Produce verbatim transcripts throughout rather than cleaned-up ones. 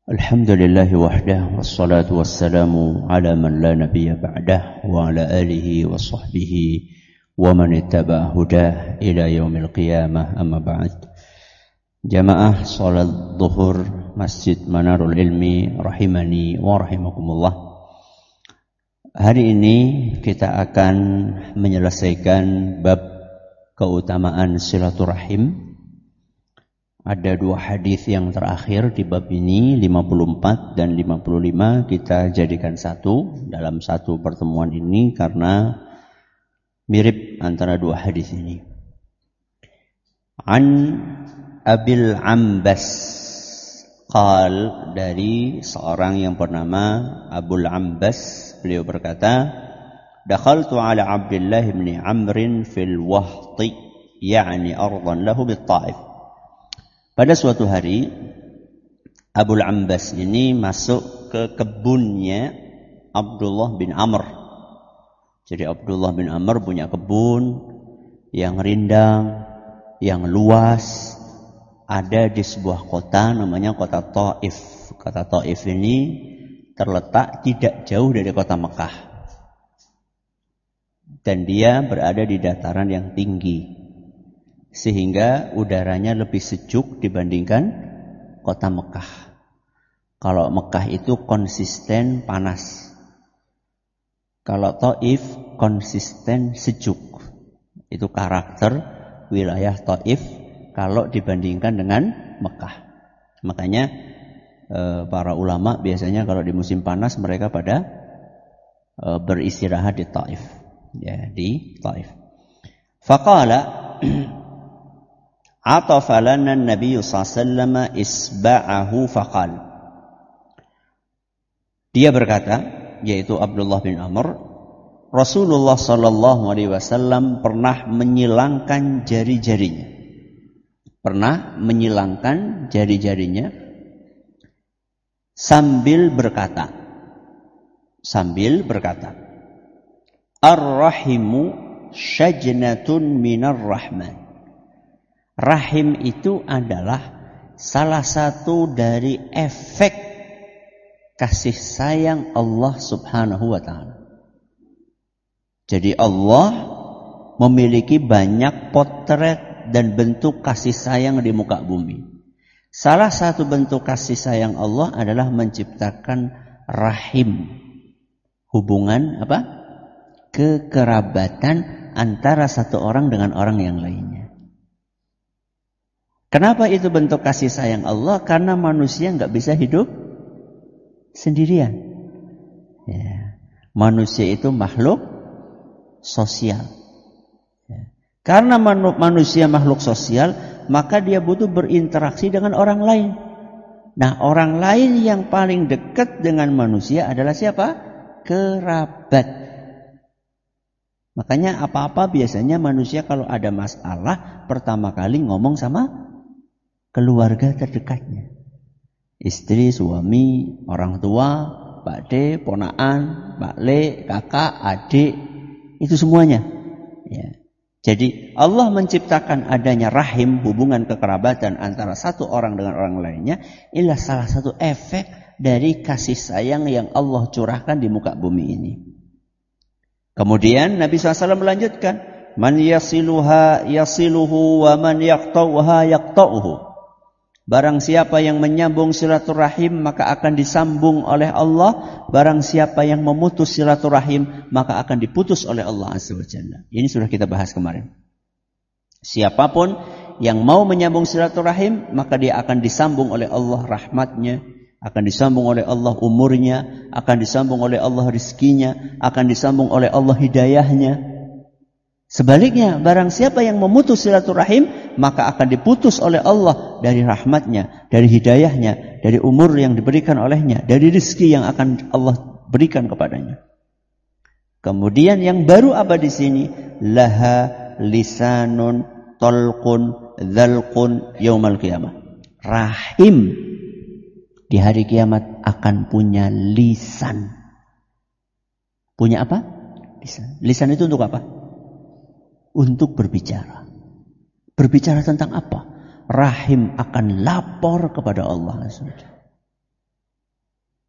Alhamdulillahi wahdah wassalatu wassalamu ala man la nabiyya ba'dah wa ala alihi wa sahbihi wa man ittaba'a hudah ila yaumil qiyamah amma ba'd. Jamaah salat zuhur Masjid Manarul Ilmi rahimani wa rahimakumullah. Hari ini kita akan menyelesaikan bab keutamaan silaturahim. Ada dua hadis yang terakhir di bab ini, lima puluh empat dan lima puluh lima, kita jadikan satu dalam satu pertemuan ini karena mirip antara dua hadis ini. An Abil Ambas qal, dari seorang yang bernama Abul Ambas, beliau berkata, dakhaltu ala Abdullah bin Amr fil Wahti, yakni ardan lahu bit Taif. Pada suatu hari, Abul Ambas ini masuk ke kebunnya Abdullah bin Amr. Jadi Abdullah bin Amr punya kebun yang rindang, yang luas, ada di sebuah kota namanya kota Taif. Kota Taif ini terletak tidak jauh dari kota Mekah. Dan dia berada di dataran yang tinggi, sehingga udaranya lebih sejuk dibandingkan kota Mekah. Kalau Mekah itu konsisten panas, kalau Taif konsisten sejuk. Itu karakter wilayah Taif kalau dibandingkan dengan Mekah. Makanya eh, para ulama biasanya kalau di musim panas mereka pada eh, beristirahat di Taif, ya, di Taif. Faqala atafa lana Nabi sallallahu alaihi wasallam isba'ahu faqal. Dia berkata, yaitu Abdullah bin Amr, Rasulullah sallallahu alaihi wasallam pernah menyilangkan jari-jarinya. Pernah menyilangkan jari-jarinya sambil berkata, sambil berkata, Ar-rahimu syajnatun minar rahman. Rahim itu adalah salah satu dari efek kasih sayang Allah subhanahu wa ta'ala. Jadi Allah memiliki banyak potret dan bentuk kasih sayang di muka bumi. Salah satu bentuk kasih sayang Allah adalah menciptakan rahim. Hubungan apa? Kekerabatan antara satu orang dengan orang yang lainnya. Kenapa itu bentuk kasih sayang Allah? Karena manusia nggak bisa hidup sendirian. Ya. Manusia itu makhluk sosial. Ya. Karena manusia makhluk sosial, maka dia butuh berinteraksi dengan orang lain. Nah, orang lain yang paling dekat dengan manusia adalah siapa? Kerabat. Makanya apa-apa biasanya manusia kalau ada masalah, pertama kali ngomong sama keluarga terdekatnya. Istri, suami, orang tua, Pak D, ponaan, Pak Le, kakak, adik, itu semuanya. Ya. Jadi Allah menciptakan adanya rahim, hubungan kekerabatan antara satu orang dengan orang lainnya, inilah salah satu efek dari kasih sayang yang Allah curahkan di muka bumi ini. Kemudian Nabi shallallahu alaihi wasallam melanjutkan, Man yasiluha yasiluhu wa man yaqta'uha yaqta'uhu. Barang siapa yang menyambung silaturahim maka akan disambung oleh Allah. Barang siapa yang memutus silaturahim maka akan diputus oleh Allah Azza wa Jalla. Ini sudah kita bahas kemarin. Siapapun yang mau menyambung silaturahim maka dia akan disambung oleh Allah rahmatnya, akan disambung oleh Allah umurnya, akan disambung oleh Allah rizkinya, akan disambung oleh Allah hidayahnya. Sebaliknya, barang siapa yang memutus silaturahim, maka akan diputus oleh Allah dari rahmatnya, dari hidayahnya, dari umur yang diberikan olehnya, dari rezeki yang akan Allah berikan kepadanya. Kemudian yang baru apa di sini? Laha lisanun talqun dzalqun yaumal qiyamah. Rahim di hari kiamat akan punya lisan. Punya apa? Lisan. Lisan itu untuk apa? Untuk berbicara. Berbicara tentang apa? Rahim akan lapor kepada Allah.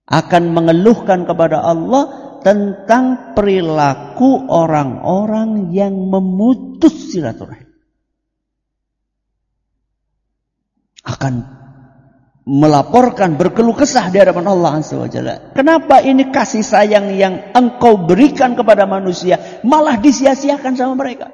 akan mengeluhkan kepada Allah tentang perilaku orang-orang yang memutus silaturahim. Akan melaporkan, berkeluh kesah di hadapan Allah Azza wa Jalla. Kenapa ini kasih sayang yang engkau berikan kepada manusia malah disia-siakan sama mereka?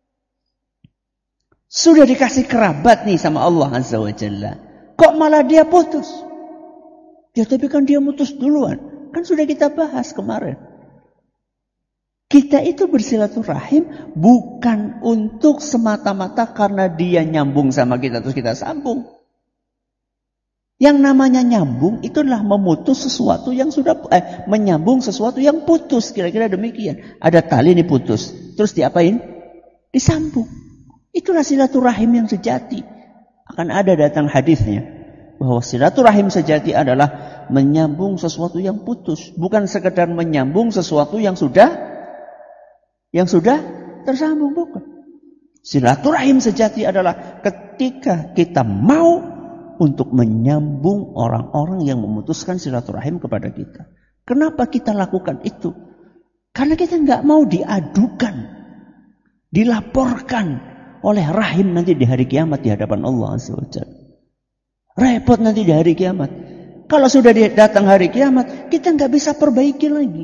Sudah dikasih kerabat nih sama Allah Azza wa Jalla, kok malah dia putus? Ya tapi kan dia mutus duluan. Kan sudah kita bahas kemarin. Kita itu bersilaturahim bukan untuk semata-mata karena dia nyambung sama kita terus kita sambung. Yang namanya nyambung itu adalah memutus sesuatu yang sudah eh, menyambung sesuatu yang putus, kira-kira demikian. Ada tali ini putus, terus diapain? Disambung. Itulah silaturahim yang sejati. Akan ada datang hadisnya bahwa silaturahim sejati adalah menyambung sesuatu yang putus, bukan sekedar menyambung sesuatu yang sudah yang sudah tersambung, bukan. Silaturahim sejati adalah ketika kita mau untuk menyambung orang-orang yang memutuskan silaturahim kepada kita. Kenapa kita lakukan itu? Karena kita nggak mau diadukan, dilaporkan oleh rahim nanti di hari kiamat di hadapan Allah Azza wa Jalla. Repot nanti di hari kiamat. Kalau sudah datang hari kiamat, kita nggak bisa perbaiki lagi.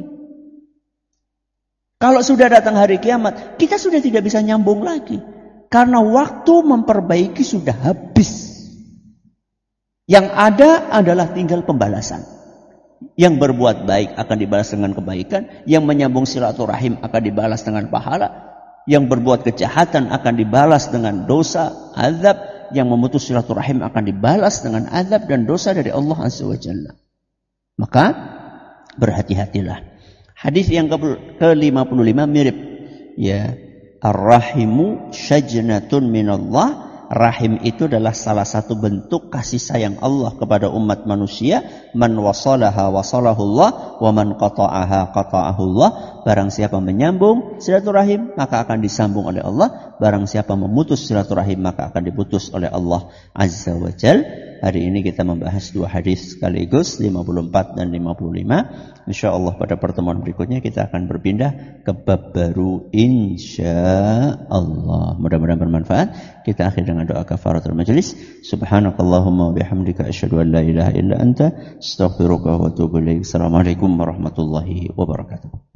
Kalau sudah datang hari kiamat, kita sudah tidak bisa nyambung lagi. Karena waktu memperbaiki sudah habis. Yang ada adalah tinggal pembalasan. Yang berbuat baik akan dibalas dengan kebaikan. Yang menyambung silaturahim akan dibalas dengan pahala. Yang berbuat kejahatan akan dibalas dengan dosa, azab. Yang memutus silaturahim akan dibalas dengan azab dan dosa dari Allah Azza wa Jalla. Maka berhati-hatilah. Hadis yang ke lima puluh lima mirip. Ya, ar-rahimu syajnatun minallah. Rahim itu adalah salah satu bentuk kasih sayang Allah kepada umat manusia. Man wasalaha wasalahullah wa man qata'aha qata'ahullah. Barang siapa menyambung silaturahim maka akan disambung oleh Allah. Barang siapa memutus silaturahim maka akan diputus oleh Allah Azza wa Jal. Hari ini kita membahas dua hadis sekaligus, lima puluh empat dan lima puluh lima. InsyaAllah pada pertemuan berikutnya kita akan berpindah ke bab baru insyaallah. Mudah-mudahan bermanfaat. Kita akhir dengan doa kafaratul majelis. Subhanakallahumma wa bihamdika asyhadu an la ilaha illa anta astaghfiruka wa atubu ilaik. Assalamualaikum warahmatullahi wabarakatuh.